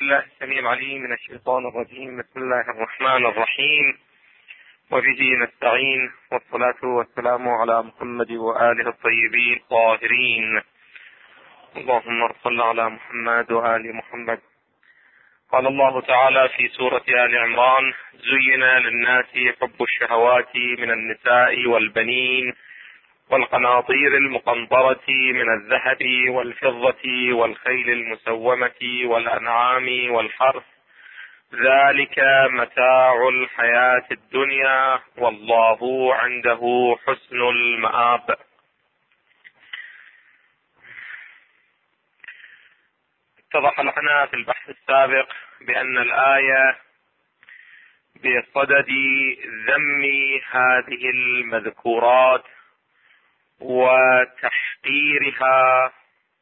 بالله السميع العليم من الشيطان الرجيم. بسم الله الرحمن الرحيم، وبه نستعين، والصلاة والسلام على محمد وآله الطيبين الطاهرين. اللهم صل على محمد وآل محمد. قال الله تعالى في سورة آل عمران: زين للناس حب الشهوات من النساء والبنين والقناطير المقنطرة من الذهب والفضة والخيل المسومة والأنعام والحرث، ذلك متاع الحياة الدنيا والله عنده حسن المآب. اتضح لنا في البحث السابق بأن الآية بصدد ذم هذه المذكورات وتحقيرها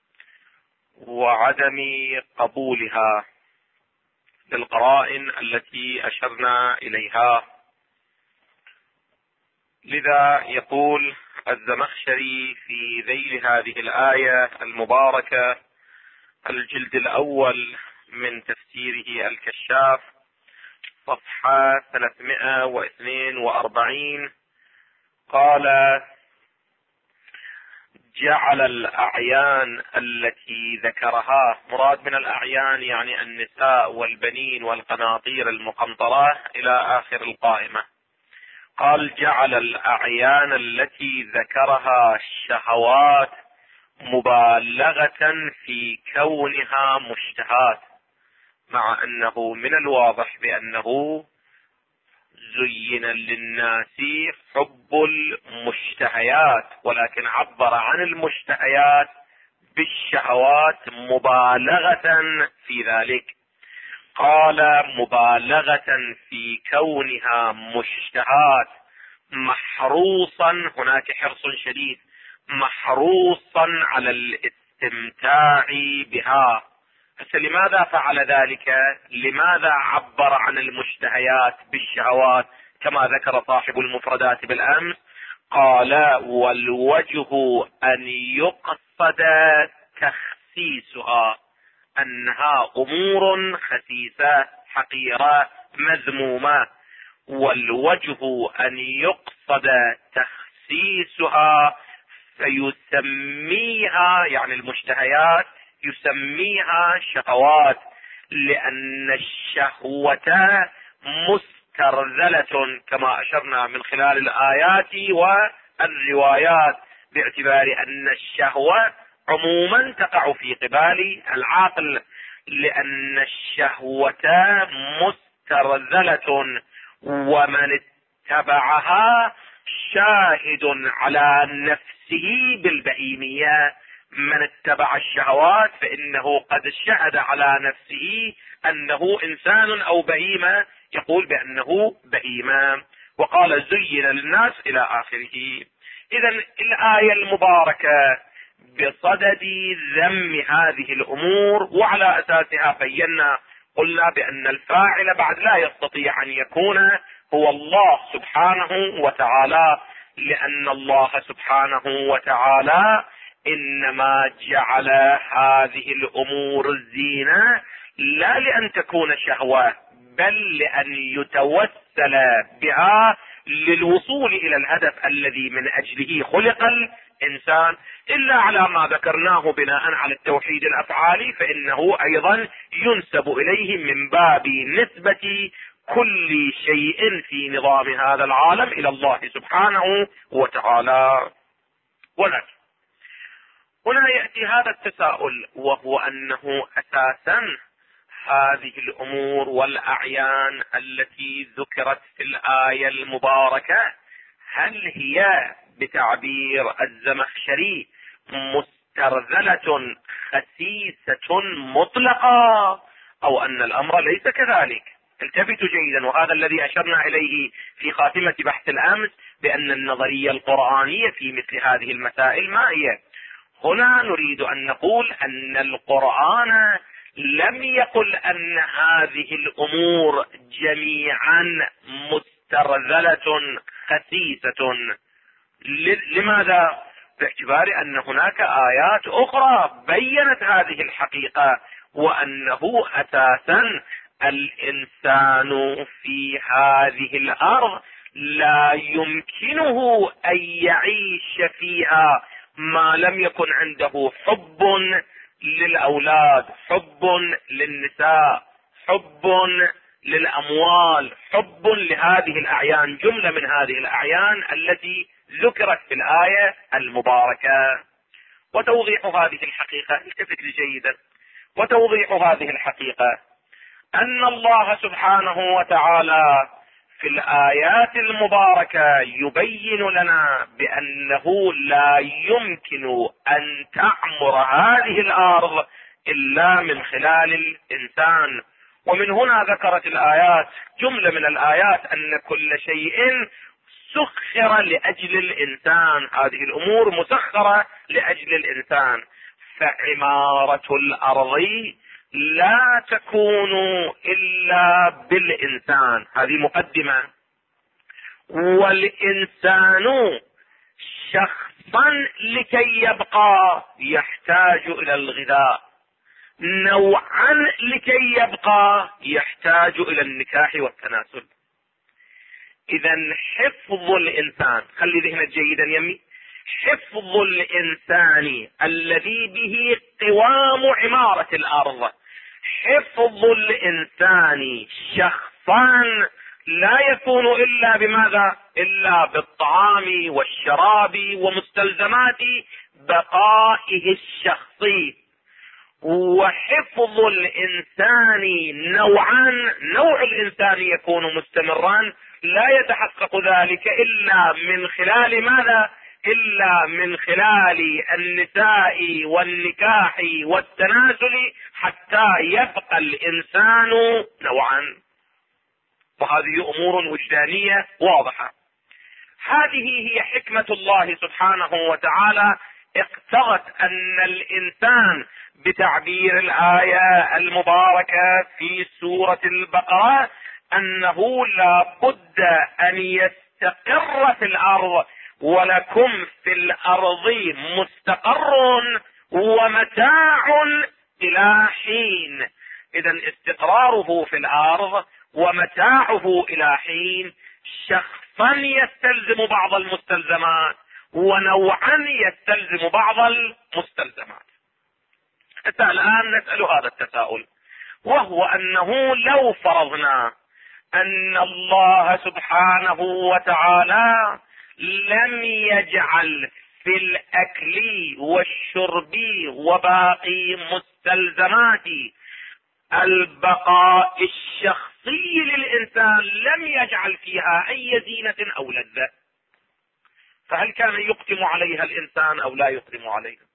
وعدم قبولها للقرائن التي أشرنا إليها. لذا يقول الزمخشري في ذيل هذه الآية المباركة، الجلد الأول من تفسيره الكشاف، صفحة 342، قال: جعل الأعيان التي ذكرها، مراد من الأعيان يعني النساء والبنين والقناطير المقنطرة إلى آخر القائمة. قال: جعل الأعيان التي ذكرها الشهوات مبالغة في كونها مشتهات، مع أنه من الواضح بأنه زين للناس حب المشتهيات، ولكن عبر عن المشتهيات بالشهوات مبالغة في ذلك. قال: مبالغة في كونها مشتهات، محروصا، هناك حرص شديد، محروصا على الاستمتاع بها. لماذا فعل ذلك؟ لماذا عبر عن المشتهيات بالشهوات كما ذكر صاحب المفردات بالأمس؟ قال: والوجه أن يقصد تخسيسها، أنها أمور خسيسة حقيرة مذمومة، والوجه أن يقصد تخسيسها فيسميها، يعني المشتهيات يسميها شهوات، لأن الشهوة مسترذلة كما أشرنا من خلال الآيات والروايات، باعتبار أن الشهوة عموما تقع في قبال العقل، لأن الشهوة مسترذلة، ومن اتبعها شاهد على نفسه بالبهيمية. من اتبع الشهوات فإنه قد شهد على نفسه أنه إنسان أو بهيمة، يقول بأنه بهيمة. وقال: زين للناس إلى آخره. إذن الآية المباركة بصدد ذم هذه الأمور، وعلى أساسها بينا قلنا بأن الفاعل بعد لا يستطيع أن يكون هو الله سبحانه وتعالى، لأن الله سبحانه وتعالى إنما جعل هذه الأمور الزينة لا لأن تكون شهوة، بل لأن يتوسل بها للوصول إلى الهدف الذي من أجله خلق الإنسان. إلا على ما ذكرناه بناء على التوحيد الأفعالي فإنه أيضا ينسب إليه من باب نسبة كل شيء في نظام هذا العالم إلى الله سبحانه وتعالى. ولكن هنا يأتي هذا التساؤل، وهو أنه أساسا هذه الأمور والأعيان التي ذكرت في الآية المباركة، هل هي بتعبير الزمخشري مسترذلة خسيسة مطلقة، أو أن الأمر ليس كذلك؟ التفتوا جيدا، وهذا الذي أشرنا إليه في خاتمة بحث الأمس، بأن النظرية القرآنية في مثل هذه المسائل ما هي. هنا نريد أن نقول أن القرآن لم يقل أن هذه الأمور جميعا مسترذلة خسيسة. لماذا؟ باعتبار أن هناك آيات أخرى بيّنت هذه الحقيقة وأنه أساسا الإنسان في هذه الأرض لا يمكنه أن يعيش فيها ما لم يكن عنده حب للأولاد، حب للنساء، حب للأموال، حب لهذه الأعيان، جملة من هذه الأعيان التي ذكرت في الآية المباركة. وتوضيح هذه الحقيقة، التفت لي جيدا، وتوضيح هذه الحقيقة أن الله سبحانه وتعالى في الآيات المباركة يبين لنا بأنه لا يمكن أن تعمر هذه الأرض إلا من خلال الإنسان. ومن هنا ذكرت الآيات جملة من الآيات أن كل شيء سخر لأجل الإنسان، هذه الأمور مسخرة لأجل الإنسان. فعمارة الأرض لا تكون إلا بالإنسان، هذه مقدمة. والإنسان شخصا لكي يبقى يحتاج إلى الغذاء، نوعا لكي يبقى يحتاج إلى النكاح والتناسل. إذا حفظ الإنسان، خلي ذهنك جيدا يمي، حفظ الإنسان الذي به قوام عمارة الأرض، حفظ الإنسان شخصا لا يكون إلا بماذا؟ إلا بالطعام والشراب ومستلزمات بقائه الشخصي. وحفظ الإنسان نوعا، نوع الإنسان يكون مستمرا، لا يتحقق ذلك إلا من خلال ماذا؟ إلا من خلال النساء والنكاح والتناسل حتى يبقى الإنسان نوعا. وهذه أمور وجدانية واضحة. هذه هي حكمة الله سبحانه وتعالى، اقتضت أن الإنسان بتعبير الآية المباركة في سورة البقرة أنه لا بد أن يستقر في الأرض، ولكم في الأرض مستقر ومتاع إلى حين. إذن استقراره في الأرض ومتاعه إلى حين، شخصا يستلزم بعض المستلزمات ونوعا يستلزم بعض المستلزمات. الآن نسأل هذا التساؤل، وهو أنه لو فرضنا أن الله سبحانه وتعالى لم يجعل في الأكل والشرب وباقي مستلزمات البقاء الشخصي للإنسان، لم يجعل فيها أي زينة أو لذة، فهل كان يقدم عليها الإنسان أو لا يقدم عليها؟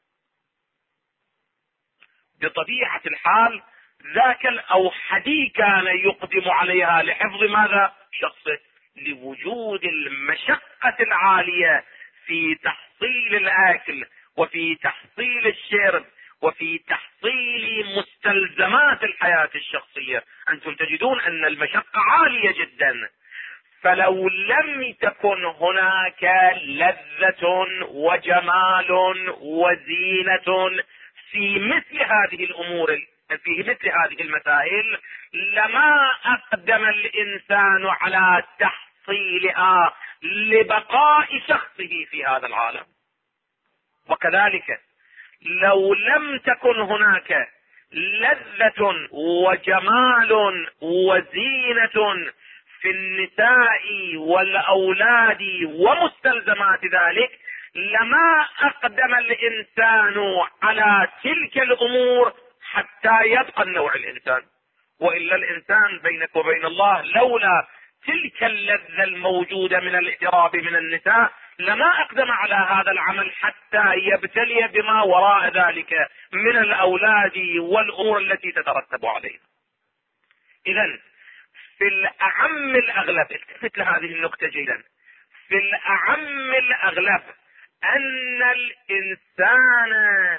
بطبيعة الحال ذاك الأوحدي كان يقدم عليها لحفظ ماذا؟ شخصه، لوجود المشقة العالية في تحصيل الأكل وفي تحصيل الشرب وفي تحصيل مستلزمات الحياة الشخصية. أنتم تجدون أن المشقة عالية جدا، فلو لم تكن هناك لذة وجمال وزينة في مثل هذه الأمور، في مثل هذه المسائل، لما أقدم الإنسان على تحصيلها لبقاء شخصه في هذا العالم. وكذلك لو لم تكن هناك لذة وجمال وزينة في النساء والأولاد ومستلزمات ذلك، لما أقدم الإنسان على تلك الأمور حتى يبقى النوع الإنسان. وإلا الإنسان بينك وبين الله لولا تلك اللذة الموجودة من الاقتراب من النساء لما أقدم على هذا العمل حتى يبتلي بما وراء ذلك من الأولاد والأمور التي تترتب عليها. إذن في الأعم الأغلب، التفت لهذه النقطة جيدا، في الأعم الأغلب أن الإنسان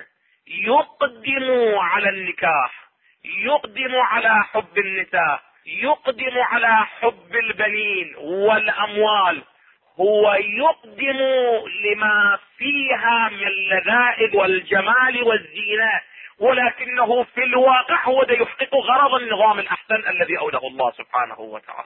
يقدم على النكاح، يقدم على حب النساء، يقدم على حب البنين والأموال، هو يقدم لما فيها من اللذائذ والجمال والزينة، ولكنه في الواقع هو ده يحقق غرض النظام الأحسن الذي أوله الله سبحانه وتعالى.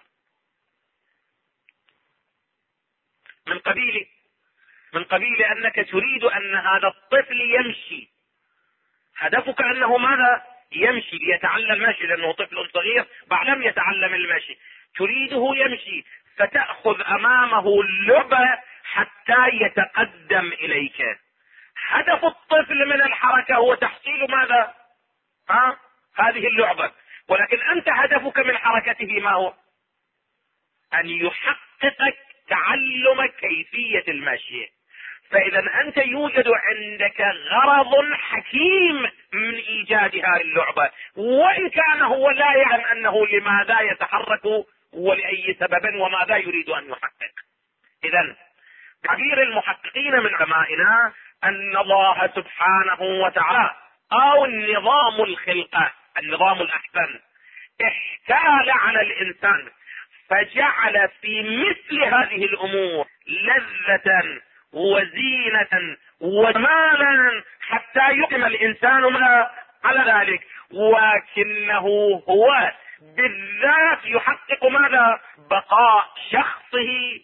من قبيل أنك تريد أن هذا الطفل يمشي، هدفك أنه ماذا؟ يمشي ليتعلم المشي، لأنه طفل صغير بعد لم يتعلم المشي، تريده يمشي فتأخذ أمامه اللعبة حتى يتقدم إليك. هدف الطفل من الحركة هو تحصيل ماذا؟ هذه اللعبة. ولكن أنت هدفك من حركته ما هو؟ أن يحققك تعلم كيفية المشي. فإذا أنت يوجد عندك غرض حكيم من إيجاد هذه اللعبة، وإن كان هو لا يعلم أنه لماذا يتحرك ولأي سبب وماذا يريد أن يحقق. إذا تعبير المحققين من علمائنا أن الله سبحانه وتعالى أو النظام الخلقة، النظام الأحسن، احتال على الإنسان فجعل في مثل هذه الأمور لذة وزينة وجمالا حتى يقيم الإنسان على ذلك، ولكنه هو بالذات يحقق ماذا؟ بقاء شخصه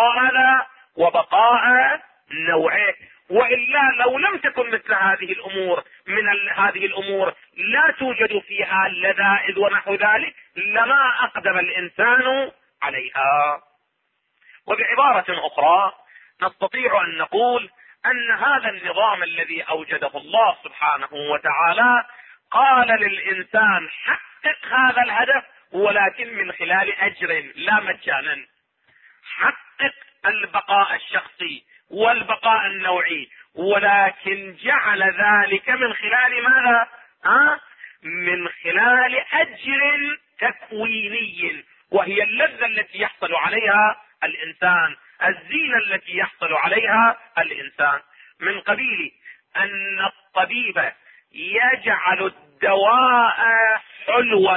وبقاء نوعه. وإلا لو لم تكن مثل هذه الأمور هذه الأمور لا توجد فيها اللذائذ ونحو ذلك لما أقدم الإنسان عليها. وبعبارة أخرى نستطيع أن نقول أن هذا النظام الذي أوجده الله سبحانه وتعالى قال للإنسان حقق هذا الهدف ولكن من خلال أجر لا مجانا. حقق البقاء الشخصي والبقاء النوعي، ولكن جعل ذلك من خلال ماذا؟ من خلال أجر تكويني، وهي اللذة التي يحصل عليها الإنسان، الزينة التي يحصل عليها الإنسان. من قبيل أن الطبيب يجعل الدواء حلوا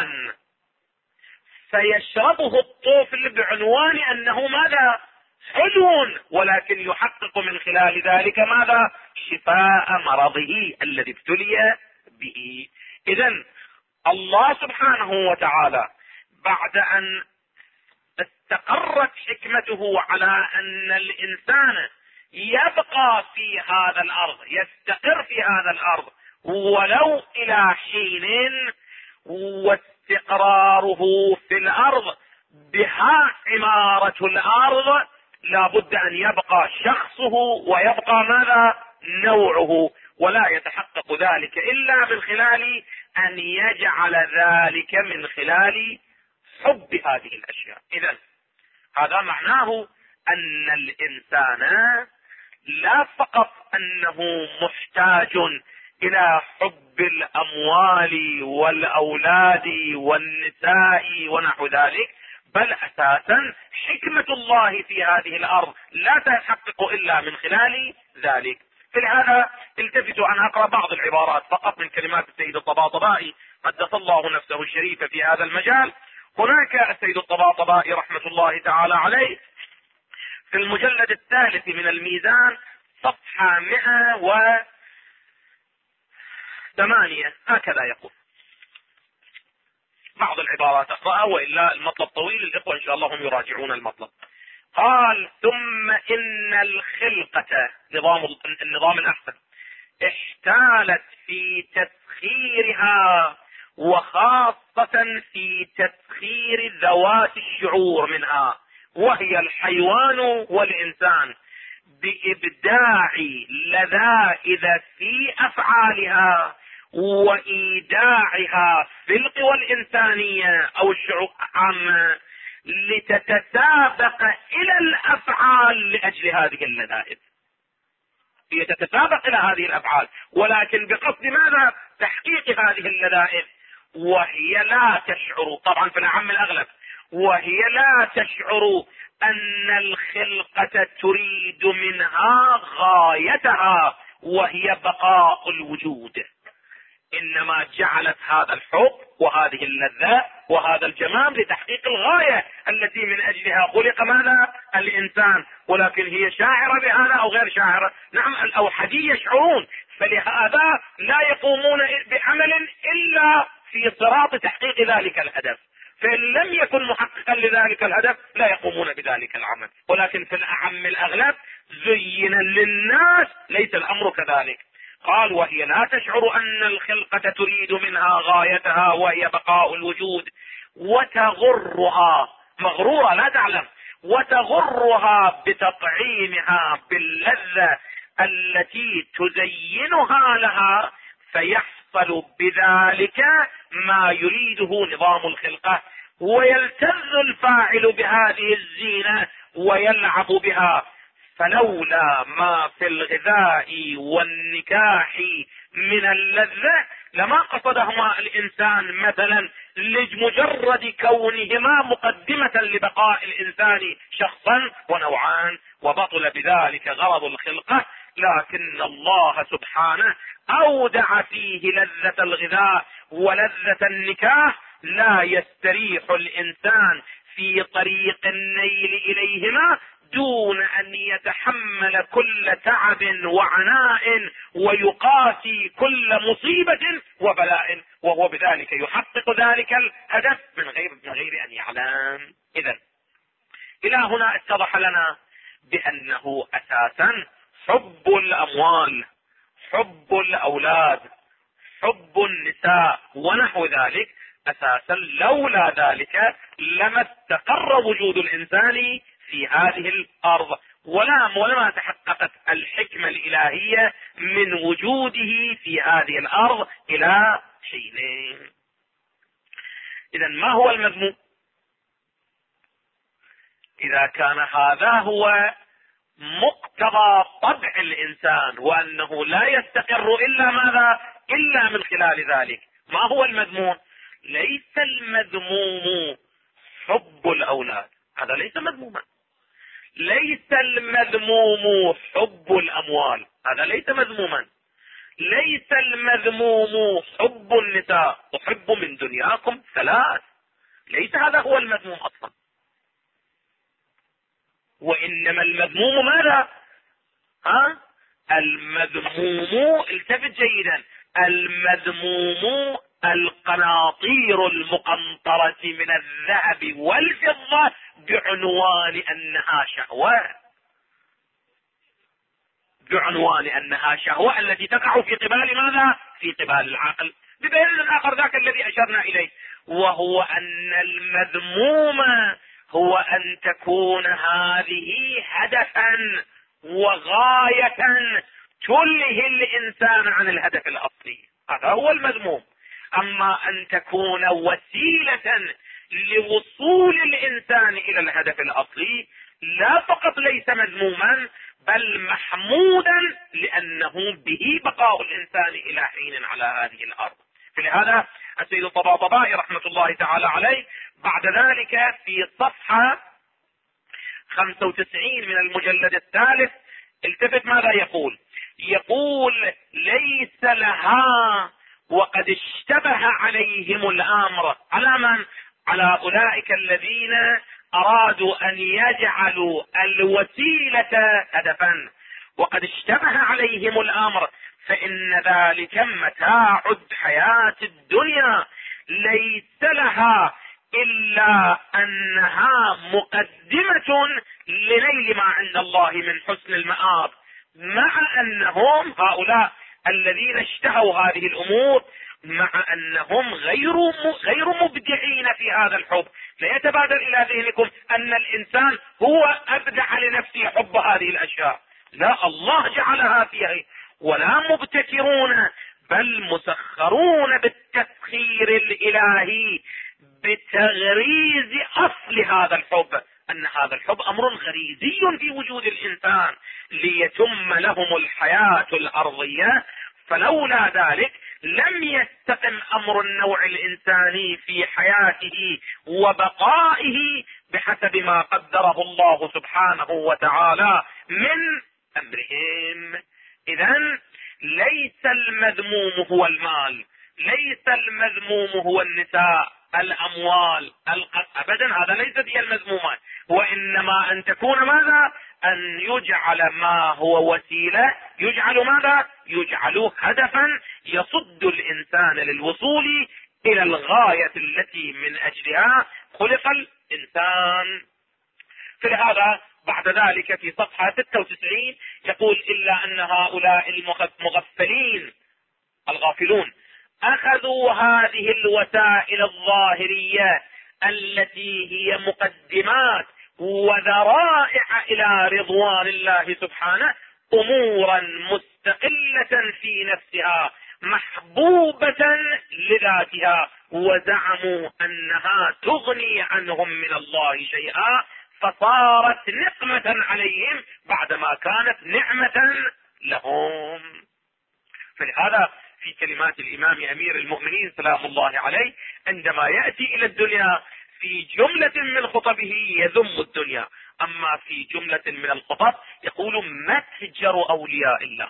فيشربه الطفل بعنوان أنه ماذا؟ حلو، ولكن يحقق من خلال ذلك ماذا؟ شفاء مرضه الذي ابتلي به. إذن الله سبحانه وتعالى بعد أن استقرت حكمته على أن الإنسان يبقى في هذا الأرض، يستقر في هذا الأرض ولو إلى حين، واستقراره في الأرض بها عمارة الأرض، لا بد أن يبقى شخصه ويبقى ماذا؟ نوعه، ولا يتحقق ذلك إلا من خلال أن يجعل ذلك من خلال حب هذه الأشياء. إذن هذا معناه أن الإنسان لا فقط أنه محتاج إلى حب الأموال والأولاد والنساء ونحو ذلك، بل أساسا حكمة الله في هذه الأرض لا تتحقق إلا من خلال ذلك. فلهذا التفتوا أن أقرأ بعض العبارات فقط من كلمات السيد الطباطبائي قدس الله نفسه الشريفة في هذا المجال. هناك السيد الطباطبائي رحمة الله تعالى عليه في المجلد الثالث من الميزان صفحة 108 هكذا يقول. بعض العبارات أقرأها وإلا المطلب طويل، الإخوة إن شاء الله هم يراجعون المطلب. قال: ثم إن الخلقة، النظام الأحسن، احتالت في تسخيرها، وخاصة في تسخير ذوات الشعور منها، وهي الحيوان والإنسان، بإبداع لذائذ في أفعالها وإيداعها في القوى الإنسانية أو الشعوب عامة، لتتسابق إلى الأفعال لأجل هذه اللذائذ. هي تتسابق إلى هذه الأفعال ولكن بقصد ماذا؟ تحقيق هذه اللذائذ، وهي لا تشعر، طبعا في الأعم الأغلب، وهي لا تشعر أن الخلقة تريد منها غايتها وهي بقاء الوجود، إنما جعلت هذا الحب وهذه اللذة وهذا الجمال لتحقيق الغاية التي من أجلها خلق ماذا؟ الإنسان. ولكن هي شاعرة بهذا أو غير شاعرة؟ نعم، الأوحدي يشعرون فلهذا لا يقومون بعمل إلا في صراط تحقيق ذلك الهدف، فإن لم يكن محققا لذلك الهدف لا يقومون بذلك العمل. ولكن في الأعم الأغلب زين للناس ليس الأمر كذلك. قال: وهي لا تشعر أن الخلقة تريد منها غايتها وهي بقاء الوجود، وتغرها، مغرورة لا تعلم، وتغرها بتطعيمها باللذة التي تزينها لها، فيحصل بذلك ما يريده نظام الخلقة، ويلتذ الفاعل بهذه الزينة ويلعب بها. فلولا ما في الغذاء والنكاح من اللذة لما قصدهما الإنسان مثلا لمجرد كونهما مقدمة لبقاء الإنسان شخصا ونوعان، وبطل بذلك غرض الخلقة. لكن الله سبحانه أودع فيه لذة الغذاء ولذة النكاح، لا يستريح الإنسان في طريق النيل إليهما دون أن يتحمل كل تعب وعناء ويقاسي كل مصيبة وبلاء، وهو بذلك يحقق ذلك الهدف من غير أن يعلم. إذن إلى هنا اتضح لنا بأنه أساسا حب الأموال، حب الأولاد، حب النساء ونحو ذلك، أساسا لولا ذلك لما استقر وجود الإنسان في هذه الأرض، ولما تحققت الحكمة الإلهية من وجوده في هذه الأرض إلى حينين. إذن ما هو المذموم؟ إذا كان هذا هو مقتضى طبع الإنسان وأنه لا يستقر إلا ماذا؟ إلا من خلال ذلك. ما هو المذموم؟ ليس المذموم حب الأولاد، هذا ليس مذموما. ليس المذموم حب الأموال، هذا ليس مذموما. ليس المذموم حب النساء، أحب من دنياكم ثلاث، ليس هذا هو المذموم أصلا. وإنما المذموم ماذا؟ المذموم، التفت جيدا، المذموم القناطير المقنطرة من الذهب والفضة بعنوان أنها شهوة، بعنوان أنها شهوة التي تقع في قبال ماذا؟ في قبال العقل. بدليل آخر ذاك الذي أشرنا إليه، وهو أن المذموم هو أن تكون هذه هدفا وغاية تلهي الإنسان عن الهدف الأصلي، هذا هو المذموم. أما أن تكون وسيلة لوصول الإنسان إلى الهدف الأصلي لا فقط ليس مذموما بل محمودا، لأنه به بقاء الإنسان إلى حين على هذه الأرض. فلهذا السيد الطباطبائي رحمة الله تعالى عليه بعد ذلك في صفحة 95 من المجلد الثالث التفت ماذا يقول؟ يقول: ليس لها وقد اشتبه عليهم الأمر. على من؟ على أولئك الذين أرادوا أن يجعلوا الوسيلة هدفا، وقد اشتبه عليهم الأمر، فإن ذلك متاع الحياة الدنيا ليس لها إلا أنها مقدمة لنيل ما عند الله من حسن المآب، مع أنهم هؤلاء الذين اشتهوا هذه الأمور مع أنهم غير مبدعين في هذا الحب. لا يتبادر إلى ذهنكم أن الإنسان هو أبدع لنفسه حب هذه الأشياء، لا، الله جعلها فيه، ولا مبتكرون بل مسخرون بالتسخير الإلهي بتغريز أصل هذا الحب، أن هذا الحب أمر غريزي في وجود الإنسان ليتم لهم الحياة الأرضية. فلولا ذلك لم يستقم أمر النوع الإنساني في حياته وبقائه بحسب ما قدره الله سبحانه وتعالى من أمرهم. إذن ليس المذموم هو المال، ليس المذموم هو النساء، الأموال، أبدا هذا ليست هي المذمومات، وإنما أن تكون ماذا؟ أن يجعل ما هو وسيلة، يجعل ماذا؟ يجعل هدفا يصد الإنسان للوصول إلى الغاية التي من أجلها خلق الإنسان. فلهذا بعد ذلك في صفحة 96 يقول: إلا أن هؤلاء المغفلين الغافلون أخذوا هذه الوسائل الظاهرية التي هي مقدمات وذرائع إلى رضوان الله سبحانه أمورا مستقلة في نفسها محبوبة لذاتها، وزعموا أنها تغني عنهم من الله شيئا، فصارت نقمة عليهم بعدما كانت نعمة لهم. فلهذا في كلمات الإمام أمير المؤمنين سلام الله عليه عندما يأتي إلى الدنيا في جملة من خطبه يذم الدنيا، أما في جملة من الخطب يقول متجر أولياء الله،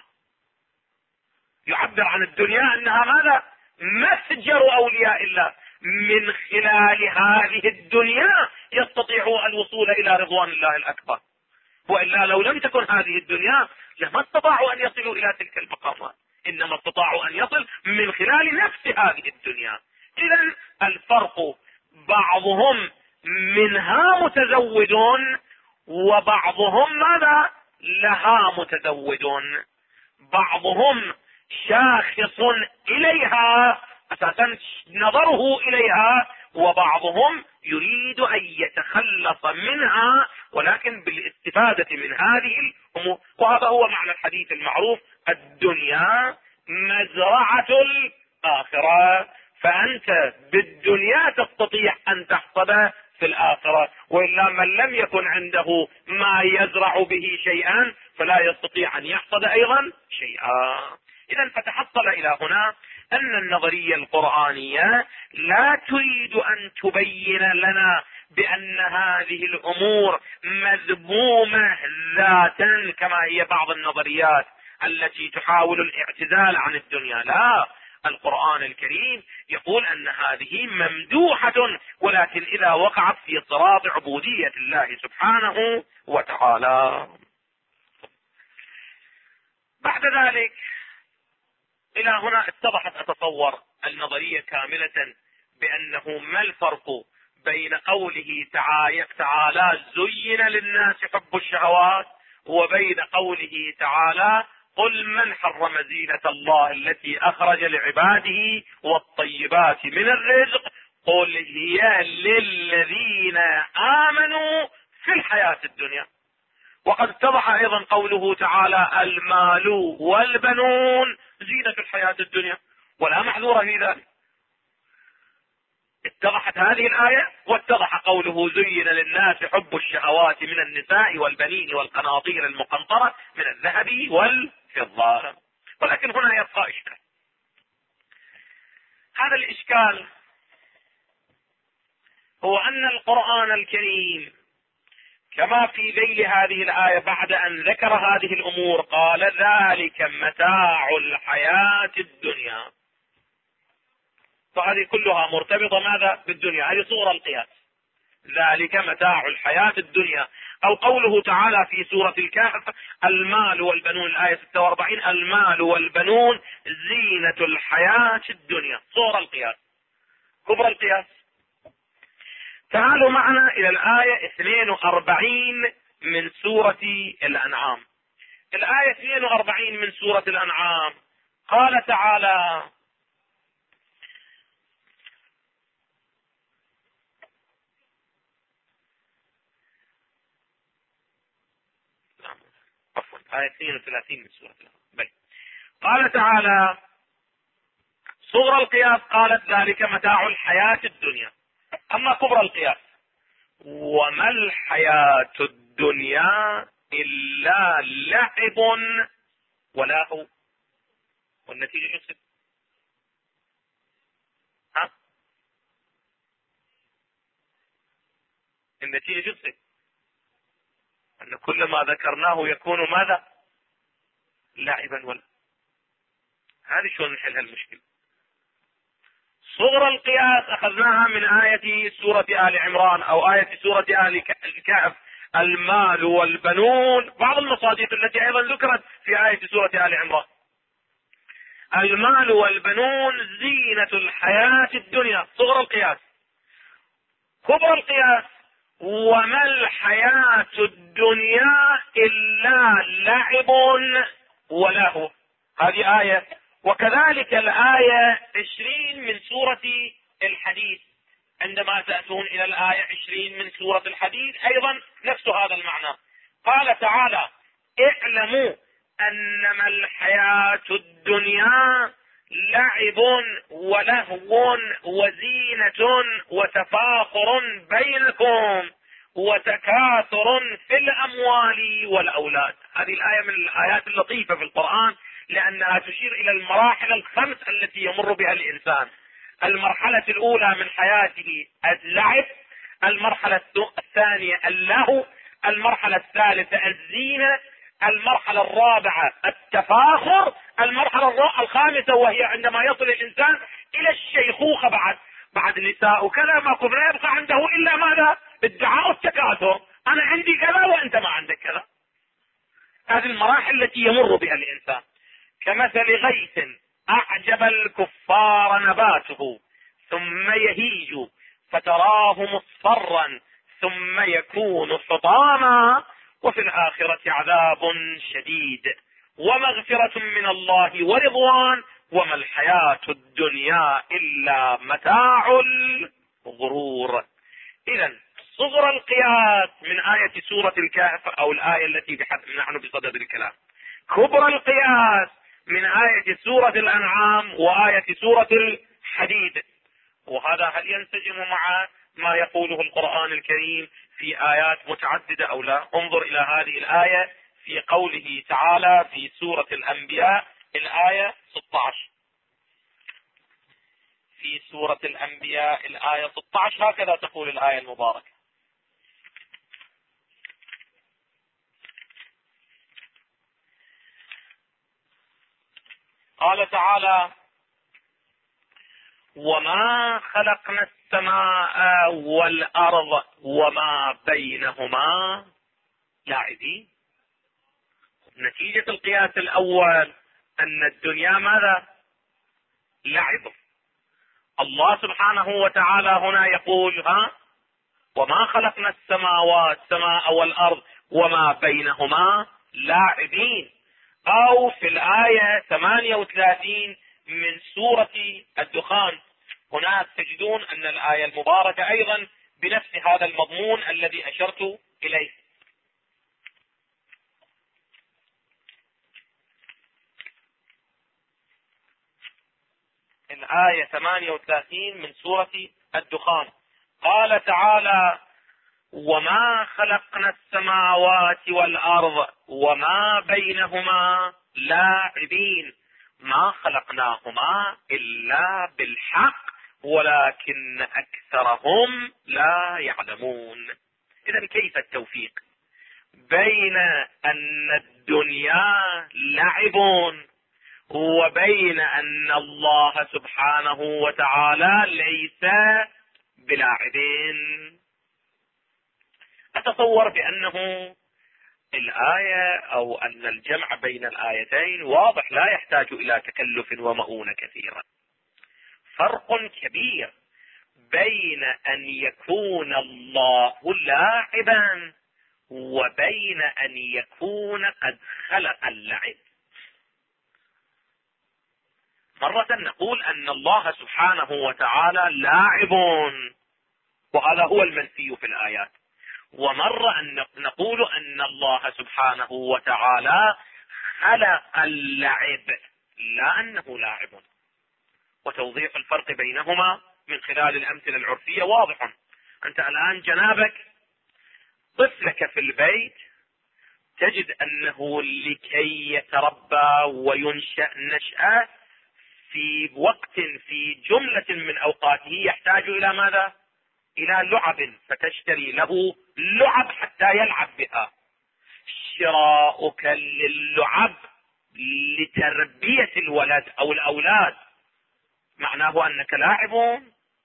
يعبر عن الدنيا أنها ماذا؟ متجر أولياء الله، من خلال هذه الدنيا يستطيع الوصول إلى رضوان الله الأكبر، وإلا لو لم تكن هذه الدنيا لما استطاعوا أن يصلوا إلى تلك المقامات، إنما استطاعوا أن يصل من خلال نفس هذه الدنيا. إذن الفرق بعضهم منها متزودون وبعضهم ماذا؟ لها متزودون، بعضهم شاخص إليها أساسا نظره إليها، وبعضهم يريد أن يتخلص منها ولكن بالاستفادة من هذه الأمور. وهذا هو معنى الحديث المعروف: الدنيا مزرعة الآخرة، فأنت بالدنيا تستطيع أن تحصد في الآخرة، وإلا من لم يكن عنده ما يزرع به شيئا فلا يستطيع أن يحصد أيضا شيئا. إذن فتحصل إلى هنا أن النظرية القرآنية لا تريد أن تبين لنا بأن هذه الأمور مذمومة ذاتا كما هي بعض النظريات التي تحاول الاعتزال عن الدنيا. لا، القرآن الكريم يقول أن هذه ممدوحة، ولكن إذا وقعت في صراط عبودية الله سبحانه وتعالى. بعد ذلك إلى هنا اتضحت أتصور النظرية كاملة بأنه ما الفرق بين قوله تعالى زين للناس حب الشهوات وبين قوله تعالى قل من حرم زينة الله التي أخرج لعباده والطيبات من الرزق قل هي للذين آمنوا في الحياة الدنيا. وقد اتضح أيضا قوله تعالى المال والبنون زينة الحياة الدنيا، ولا محذور في ذلك. اتضحت هذه الآية واتضح قوله زين للناس حب الشهوات من النساء والبنين والقناطير المقنطرة من الذهب والفضة. ولكن هنا يبقى إشكال. هذا الإشكال هو أن القرآن الكريم كما في ذيل هذه الآية بعد أن ذكر هذه الأمور قال ذلك متاع الحياة الدنيا، فهذه كلها مرتبطة ماذا؟ بالدنيا، هذه صورة القياس، ذلك متاع الحياة الدنيا. أو قوله تعالى في سورة الكهف المال والبنون الآية 46 المال والبنون زينة الحياة الدنيا، صورة القياس كبرى القياس. تعالوا معنا إلى الآية 42 من سورة الأنعام. الآية 42 من سورة الأنعام قال تعالى آية 32 من سورة الأنعام قال تعالى صغرى القياس قالت ذلك متاع الحياة الدنيا. أما كبرى القياس وما الحياة الدنيا إلا لعب ولهو، والنتيجة يفسد. النتيجة يفسد أن كل ما ذكرناه يكون ماذا؟ لعبا ولا. هذه شلون نحل هالمشكلة؟ صغر القياس أخذناها من آية سورة آل عمران أو آية سورة آل الكهف، المال والبنون، بعض المصادق التي أيضا ذكرت في آية سورة آل عمران. المال والبنون زينة الحياة الدنيا، صغر القياس. كبر القياس: وما الحياة الدنيا إلا لعب ولهو. هذه آية. وكذلك الآية 20 من سورة الحديد، عندما تأتون إلى الآية 20 من سورة الحديد أيضا نفس هذا المعنى. قال تعالى: اعلموا أنما الحياة الدنيا لعب ولهو وزينة وتفاخر بينكم وتكاثر في الأموال والأولاد. هذه الآية من الآيات اللطيفة في القرآن، لأنها تشير إلى المراحل الخمس التي يمر بها الإنسان. المرحلة الأولى من حياته اللعب، المرحلة الثانية اللهو، المرحلة الثالثة الزينة، المرحلة الرابعة التفاخر، المرحلة الخامسة وهي عندما يصل الإنسان إلى الشيخوخة بعد النساء وكذا، ما لا يبقى عنده إلا ماذا؟ ادعاء التكاثر، أنا عندي كذا وأنت ما عندك كذا. هذه المراحل التي يمر بها الإنسان. كمثل غيث أعجب الكفار نباته ثم يهيج فتراه مصفرا ثم يكون حطاما وفي الآخرة عذاب شديد ومغفرة من الله ورضوان وما الحياة الدنيا إلا متاع الغرور. إذا صغر القياس من آية سورة الكهف أو الآية التي نحن بصدد الكلام. كبر القياس من آية سورة الأنعام وآية سورة الحديد. وهذا هل ينسجم مع ما يقوله القرآن الكريم في آيات متعددة أو لا؟ انظر إلى هذه الآية في قوله تعالى في سورة الأنبياء الآية 16. في سورة الأنبياء الآية 16 هكذا تقول الآية المباركة: قال تعالى: وما خلقنا السماء والأرض وما بينهما لاعبين. نتيجة القياس الأول أن الدنيا ماذا؟ لعب. الله سبحانه وتعالى هنا يقول وما خلقنا السماء والأرض وما بينهما لاعبين. أو في الآية 38 من سورة الدخان هناك تجدون أن الآية المباركة أيضا بنفس هذا المضمون الذي أشرت إليه. الآية 38 من سورة الدخان قال تعالى: وما خلقنا السماوات والأرض وما بينهما لاعبين ما خلقناهما إلا بالحق ولكن أكثرهم لا يعلمون. إذن كيف التوفيق بين أن الدنيا لعب وبين أن الله سبحانه وتعالى ليس بلاعبين؟ أتصور بأنه الآية أو أن الجمع بين الآيتين واضح، لا يحتاج إلى تكلف ومؤونة كثيرة. فرق كبير بين أن يكون الله لاعبا وبين أن يكون قد خلق اللعب. مرة نقول أن الله سبحانه وتعالى لاعب وهذا هو المنفي في الآيات، ومرة أن نقول أن الله سبحانه وتعالى خلق اللعب لا أنه لاعب. وتوضيح الفرق بينهما من خلال الأمثلة العرفية واضح. أنت الآن جنابك طفلك في البيت تجد أنه لكي يتربى وينشأ نشأة في وقت في جملة من أوقاته يحتاج إلى ماذا؟ إلى لعب، فتشتري له لعب حتى يلعب بها. شراؤك للعب لتربية الولد أو الأولاد معناه انك لاعب،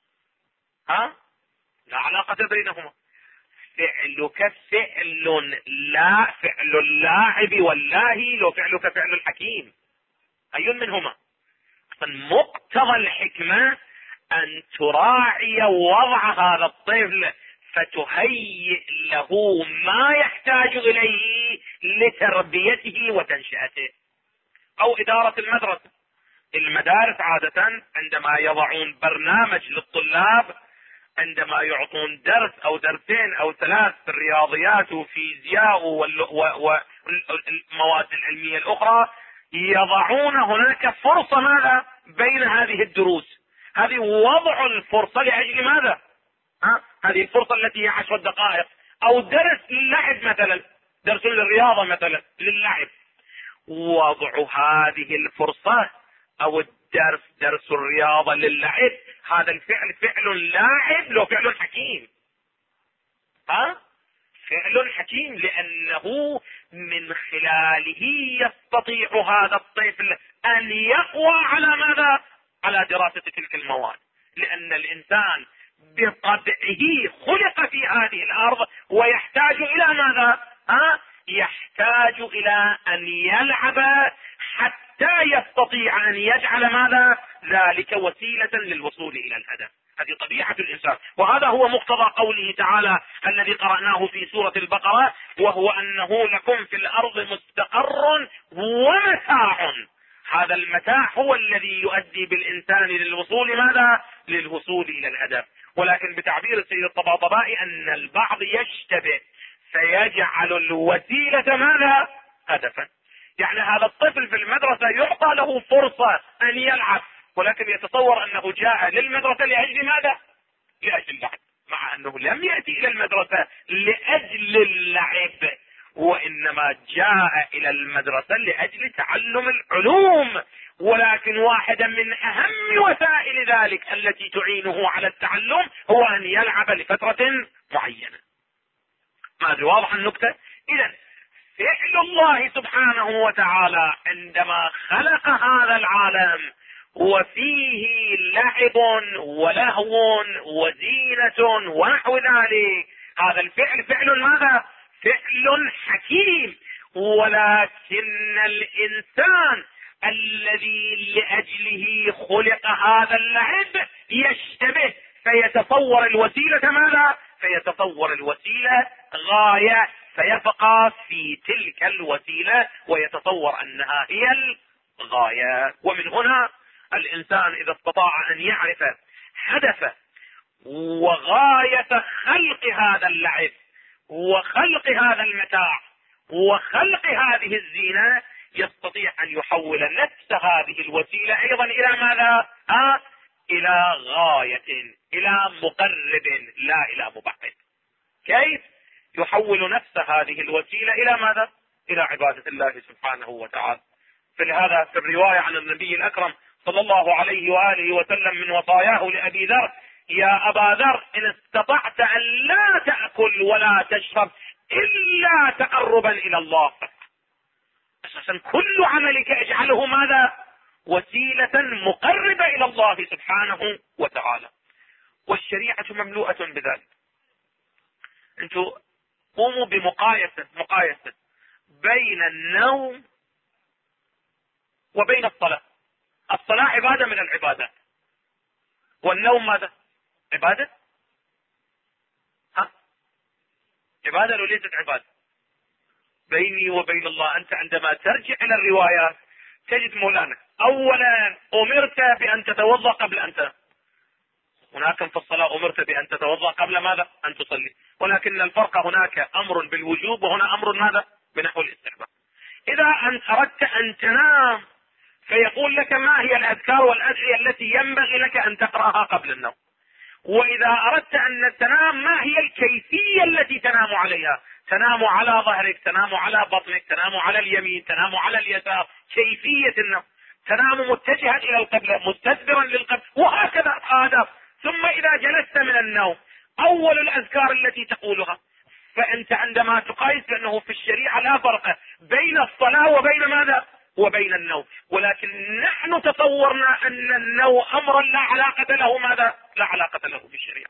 لا علاقة بينهما. فعلك فعل لا فعل اللاعب واللاهي، لو فعلك فعل الحكيم، اي منهما؟ مقتضى الحكمة ان تراعي وضع هذا الطفل فتهيئ له ما يحتاج اليه لتربيته وتنشئته. او ادارة المدرسة، المدارس عادة عندما يضعون برنامج للطلاب، عندما يعطون درس او درسين او ثلاث في الرياضيات وفيزياء والمواد العلمية الاخرى، يضعون هناك فرصة ماذا بين هذه الدروس. هذه وضع الفرصة لاجل ماذا؟ هذه الفرصة التي هي 10 دقائق، او درس للعب مثلا، درس للرياضة مثلا للعب. وضع هذه الفرصة او الدرس، درس الرياضة للعب، هذا الفعل فعل لاعب لو فعل حكيم. فعل حكيم، لانه من خلاله يستطيع هذا الطفل ان يقوى على ماذا؟ على دراسة تلك المواد. لان الانسان بطبعه خلق في هذه الارض ويحتاج الى ماذا؟ يحتاج الى ان يلعب حتى يستطيع ان يجعل ماذا؟ ذلك وسيلة للوصول الى الهدف. هذه طبيعة الانسان، وهذا هو مقتضى قوله تعالى الذي قرأناه في سورة البقرة: وهو انه لكم في الارض مستقر ومتاع. هذا المتاع هو الذي يؤدي بالانسان للوصول ماذا؟ للوصول الى الهدف. ولكن بتعبير السيد الطباطبائي ان البعض يشتبه فيجعل الوسيلة ماذا؟ هدفا. يعني هذا الطفل في المدرسة يعطى له فرصة ان يلعب، ولكن يتصور انه جاء للمدرسة لاجل ماذا؟ لاجل اللعب، مع انه لم يأتي الى المدرسة لاجل اللعب، وانما جاء الى المدرسة لاجل تعلم العلوم. ولكن واحدا من اهم وسائل ذلك التي تعينه على التعلم هو ان يلعب لفترة معينة. ما أدري واضح النكتة؟ اذا فعل الله سبحانه وتعالى عندما خلق هذا العالم وفيه لعب ولهو وزينة ونحو ذلك، هذا الفعل فعل ماذا؟ فعل حكيم. ولكن الانسان الذي لاجله خلق هذا اللعب يشتبه فيتصور الوسيلة ماذا؟ فيتصور الوسيلة غاية، فيبقى في تلك الوسيلة ويتصور انها هي الغاية. ومن هنا الانسان اذا استطاع ان يعرف هدفه وغاية خلق هذا اللعب وخلق هذا المتاع وخلق هذه الزينة، يستطيع ان يحول نفس هذه الوسيلة ايضا الى ماذا؟ الى غاية، الى مقرب لا الى مبعد. كيف يحول نفس هذه الوسيلة الى ماذا؟ الى عبادة الله سبحانه وتعالى. فلهذا في الرواية عن النبي الاكرم صلى الله عليه وآله وسلم من وصاياه لأبي ذر: يا أبا ذر، إن استطعت أن لا تأكل ولا تشرب إلا تقربا إلى الله، أساسا كل عملك اجعله ماذا؟ وسيلة مقربة إلى الله سبحانه وتعالى. والشريعة مملوءة بذلك. انتوا قوموا مقايسة بين النوم وبين الصلاة. الصلاة عبادة من العبادات، والنوم ماذا؟ عبادة؟ عبادة لو ليست عبادة؟ بيني وبين الله أنت عندما ترجع إلى الروايات تجد مولانا أولا أمرت بأن تتوضأ قبل أن تنام. هناك في الصلاة أمرت بأن تتوضأ قبل ماذا؟ أن تصلي. ولكن الفرق هناك أمر بالوجوب وهنا أمر ماذا؟ بنحو الاستحباب. إذا أنت أردت أن تنام فيقول لك ما هي الأذكار والأدعية التي ينبغي لك أن تقرأها قبل النوم. وإذا أردت أن تنام ما هي الكيفية التي تنام عليها؟ تنام على ظهرك، تنام على بطنك، تنام على اليمين، تنام على اليسار، كيفية النوم. تنام متجها إلى القبلة، مستدبرا للقبلة، وهكذا آداب. ثم إذا جلست من النوم أول الأذكار التي تقولها. فأنت عندما تقايس، لأنه في الشريعة لا فرق بين الصلاة وبين ماذا؟ وبين النوع، ولكن نحن تصورنا أن النوع أمرا لا علاقة له ماذا؟ لا علاقة له بالشريعة.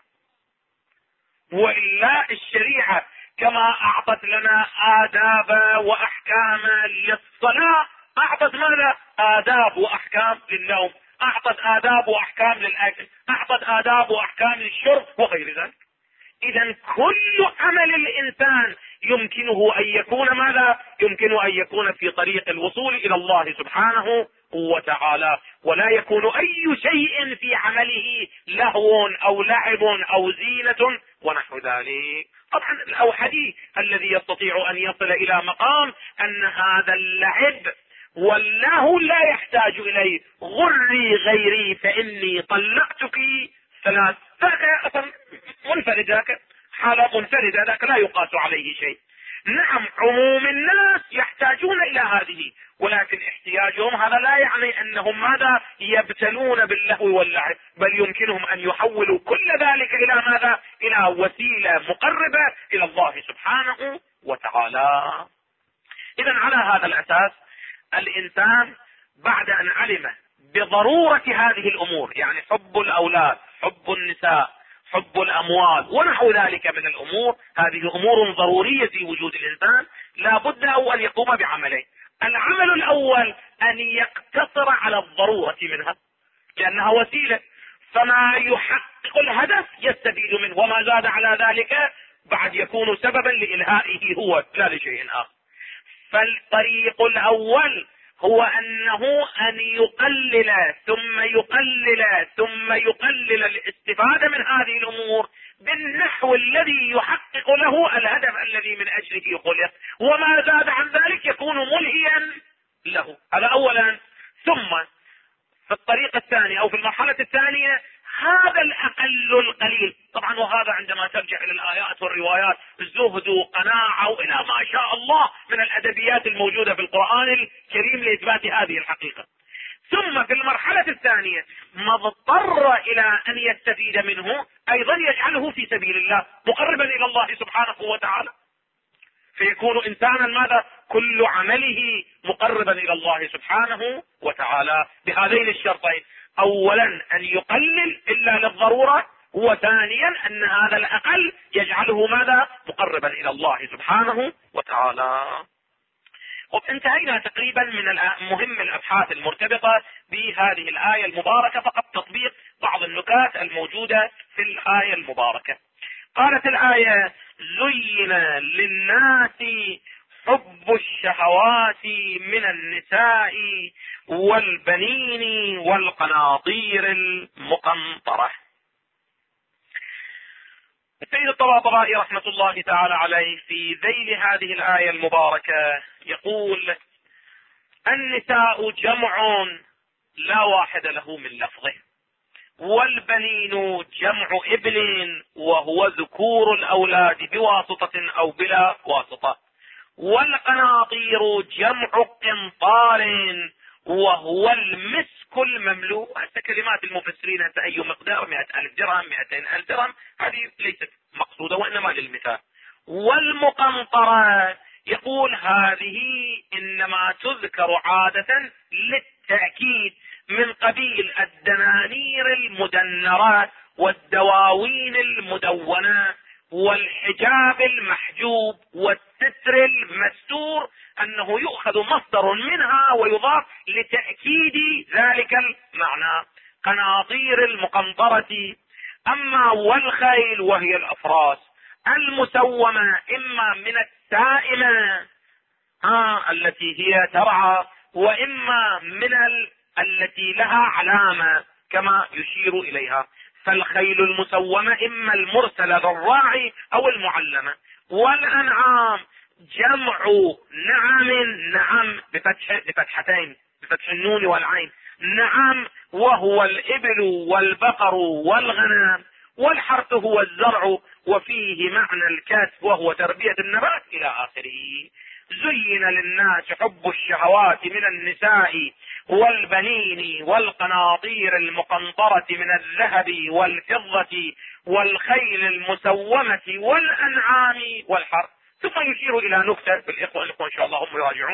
وإلا الشريعة كما أعطت لنا آداب وأحكام للصلاة، أعطت ماذا؟ آداب وأحكام للنوم، أعطت آداب وأحكام للأكل، أعطت آداب وأحكام للشرب وغير ذلك. إذا كل عمل الإنسان يمكنه أن يكون ماذا؟ يمكن أن يكون في طريق الوصول إلى الله سبحانه وتعالى، ولا يكون أي شيء في عمله لهو أو لعب أو زينة ونحو ذلك. طبعا الأوحدي الذي يستطيع أن يصل إلى مقام أن هذا اللعب والله لا يحتاج إليه، غري غيري فإني طلقتك ثلاث، ذاك منفرد، ذاك حالة منفردة، ذاك لا يقاس عليه شيء. نعم عموم الناس يحتاجون إلى هذه، ولكن احتياجهم هذا لا يعني أنهم ماذا؟ يبتلون باللهو واللعب، بل يمكنهم أن يحولوا كل ذلك إلى ماذا؟ إلى وسيلة مقربة إلى الله سبحانه وتعالى. إذا على هذا الأساس الإنسان بعد أن علم بضرورة هذه الأمور، يعني حب الأولاد، حب النساء، حب الأموال ونحو ذلك من الأمور، هذه أمور ضرورية في وجود الإنسان، لا بد أن يقوم بعملين. العمل الأول أن يقتصر على الضرورة منها لأنها وسيلة، فما يحقق الهدف يستفيد منه، وما زاد على ذلك بعد يكون سببا لإلهائه هو لا لشيء آخر. فالطريق الأول هو أنه أن يقلل ثم يقلل ثم يقلل الاستفادة من هذه الأمور بالنحو الذي يحقق له الهدف الذي من أجله خلق، وما زاد عن ذلك يكون ملهيا له. هذا أولا. ثم في الطريق الثاني أو في المرحلة الثانية هذا الأقل القليل، طبعا وهذا عندما ترجع إلى الآيات والروايات الزهد وقناعة وإلى ما شاء الله من الأدبيات الموجودة في القرآن الكريم لإثبات هذه الحقيقة. ثم في المرحلة الثانية ما اضطر إلى أن يستفيد منه أيضا يجعله في سبيل الله مقربا إلى الله سبحانه وتعالى، فيكون إنسانا ماذا؟ كل عمله مقربا إلى الله سبحانه وتعالى بهذين الشرطين، أولا أن يقلل إلا للضرورة، وثانيا أن هذا الأقل يجعله ماذا؟ مقربا إلى الله سبحانه وتعالى. انتهينا تقريبا من مهم الأبحاث المرتبطة بهذه الآية المباركة، فقط تطبيق بعض النكات الموجودة في الآية المباركة. قالت الآية: زين للناس حب الشهوات من النساء والبنين والقناطير المقنطرة. السيد الطباطبائي رحمة الله تعالى عليه في ذيل هذه الآية المباركة يقول: النساء جمع لا واحد له من لفظه، والبنين جمع ابن وهو ذكور الأولاد بواسطة أو بلا واسطة، والقناطير جمع قنطار وهو المسك المملوء. هذه كلمات المفسرين أي مقدار 100,000 درهم 200,000 درهم، هذه ليست مقصودة وإنما للمثال. والمقنطرة يقول هذه إنما تذكر عادة للتأكيد من قبيل الدنانير المدنرات والدواوين المدونة والحجاب المحجوب والستر المستور، أنه يؤخذ مصدر منها ويضاف لتأكيد ذلك المعنى. قناطير المقنطرة. أما والخيل وهي الأفراس المسومة إما من السائمة التي هي ترعى، وإما من التي لها علامة كما يشير إليها. فالخيل المسومة إما المرسلة للراعي أو المعلمة. والأنعام جمع نعم بفتحتين، بفتح النون والعين، نعم وهو الإبل والبقر والغنم، والحرث هو الزرع وفيه معنى الكسب وهو تربية النبات إلى آخره. زين للناس حب الشهوات من النساء والبنين والقناطير المقنطرة من الذهب والفضة والخيل المسومة والأنعام والحرث. ثم يشير إلى نكتة بالإخوة إن شاء الله هم يراجعونها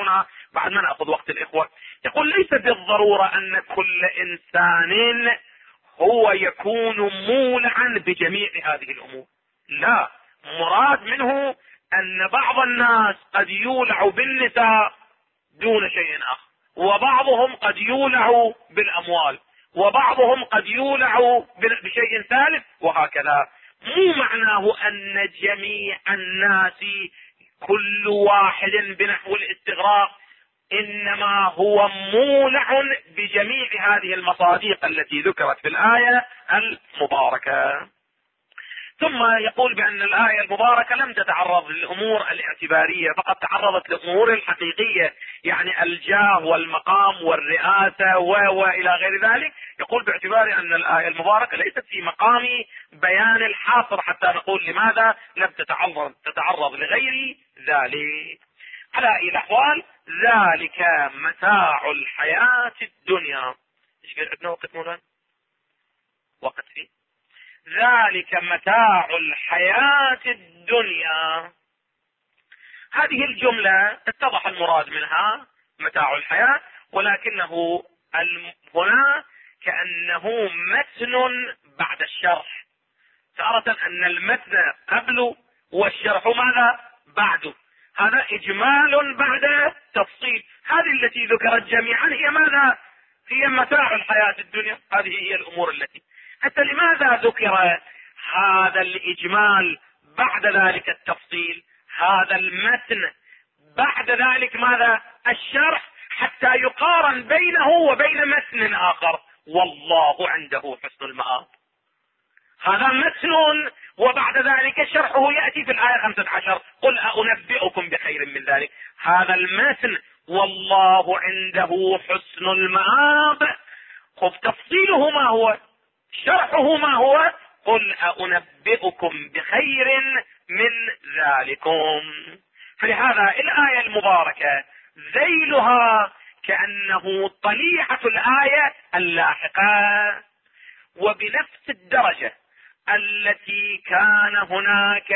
بعد ما نأخذ وقت الإخوة. يقول ليس بالضرورة أن كل إنسان هو يكون مولعا بجميع هذه الأمور، لا، مراد منه أن بعض الناس قد يولع بالنساء دون شيء آخر، وبعضهم قد يولع بالأموال، وبعضهم قد يولع بشيء ثالث، وهكذا. مو معناه أن جميع الناس كل واحد بنحو الاستغراق، إنما هو مولع بجميع هذه المصادق التي ذكرت في الآية المباركة. ثم يقول بأن الآية المباركة لم تتعرض للأمور الاعتبارية، فقد تعرضت للأمور الحقيقية، يعني الجاه والمقام والرئاسة وإلى غير ذلك. يقول باعتبار أن الآية المباركة ليست في مقام بيان الحاصر حتى نقول لماذا لم تتعرض لغير ذلك. على أي الأحوال ذلك متاع الحياة الدنيا. ايش قد عندنا وقت مولانا؟ وقت فيه. ذلك متاع الحياة الدنيا. هذه الجملة اتضح المراد منها متاع الحياة، ولكنه هنا كأنه متن بعد الشرح، تارة أن المتن قبله والشرح ماذا بعده. هذا إجمال بعد تفصيل. هذه التي ذكرت جميعا هي ماذا؟ هي متاع الحياة الدنيا. هذه هي الأمور التي حتى لماذا ذكر هذا الإجمال بعد ذلك التفصيل، هذا المتن بعد ذلك ماذا؟ الشرح، حتى يقارن بينه وبين متن آخر. والله عنده حسن المآب. هذا متن وبعد ذلك شرحه يأتي في الآية 15: قل أنبئكم بخير من ذلك. هذا المتن والله عنده حسن المآب. خذ تفصيله ما هو، شرحه ما هو، قل أنبئكم بخير من ذلكم. فلهذا الآية المباركة ذيلها كأنه طليعة الآية اللاحقة. وبنفس الدرجة التي كان هناك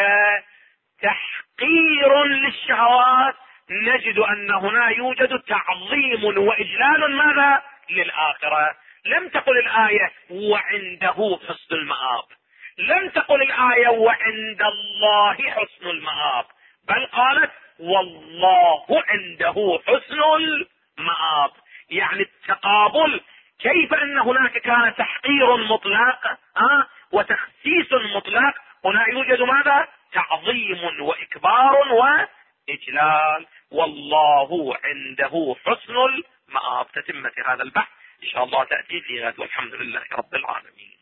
تحقير للشهوات، نجد أن هنا يوجد تعظيم وإجلال ماذا؟ للآخرة. لم تقل الآية وعنده حسن المآب، لم تقل الآية وعند الله حسن المآب، بل قالت والله عنده حسن المآب. يعني التقابل. كيف أن هناك كان تحقير مطلق وتخسيس مطلق، هنا يوجد ماذا؟ تعظيم وإكبار وإجلال. والله عنده حسن المآب. تتمة هذا البحث إن شاء الله تأتي في غد، والحمد لله رب العالمين.